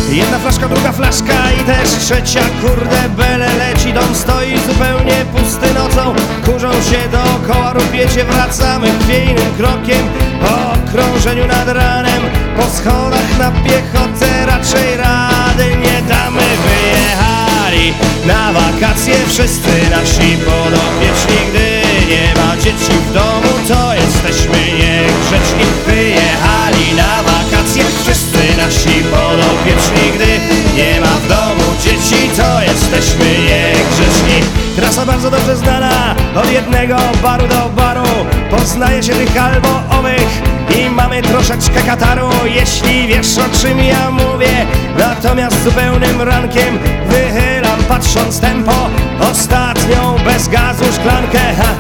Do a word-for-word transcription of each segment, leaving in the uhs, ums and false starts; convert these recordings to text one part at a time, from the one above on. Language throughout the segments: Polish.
Jedna flaszka, druga flaszka i też trzecia. Kurde bele leci, dom stoi zupełnie pusty nocą. Kurzą się dookoła, rupiecie, wracamy chwiejnym krokiem. Po okrążeniu nad ranem, po schodach na piechotę raczej rady nie damy. Wyjechali na wakacje wszyscy nasi podopieczni. Gdy nie ma dzieci w domu, to jesteśmy niegrzeczni. Wyjechali na wakacje wszyscy nasi podopieczni. Gdy nie ma w domu dzieci, to jesteśmy niegrzeczni. Trasa bardzo dobrze znana, od jednego baru do baru. Poznaje się tych albo owych i mamy troszeczkę kataru, jeśli wiesz, o czym ja mówię. Natomiast zupełnym rankiem wychylam, patrząc tempo, ostatnią bez gazu szklankę. Ha!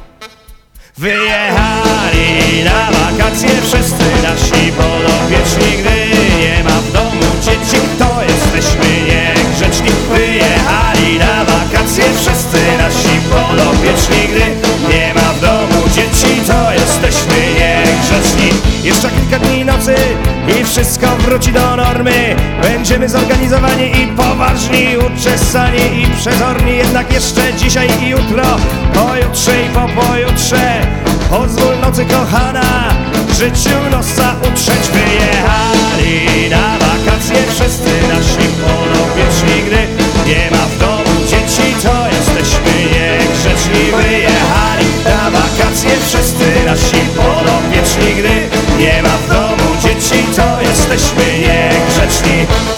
Wyjechali na wakacje wszyscy nasi podopieczni. Gdy nie ma w domu dzieci, to jesteśmy niegrzeczni. Wyjechali na wakacje wszyscy nasi podopieczni. Gdy nie ma w domu dzieci, to jesteśmy niegrzeczni. Jeszcze kilka dni nocy i wszystko wróci do normy. Będziemy zorganizowani i poważni, uczesani i przezorni. Jednak jeszcze dzisiaj i jutro, pojutrze i po pojutrze, pozwól nocy kochana życiu nosa utrzeć. Wyjechali na wakacje wszyscy nasi podopieczni. Gdy nie ma w domu dzieci, to jesteśmy niegrzeczni. Wyjechali na wakacje wszyscy nasi podopieczni. Gdy nie ma w domu dzieci, to jesteśmy niegrzeczni.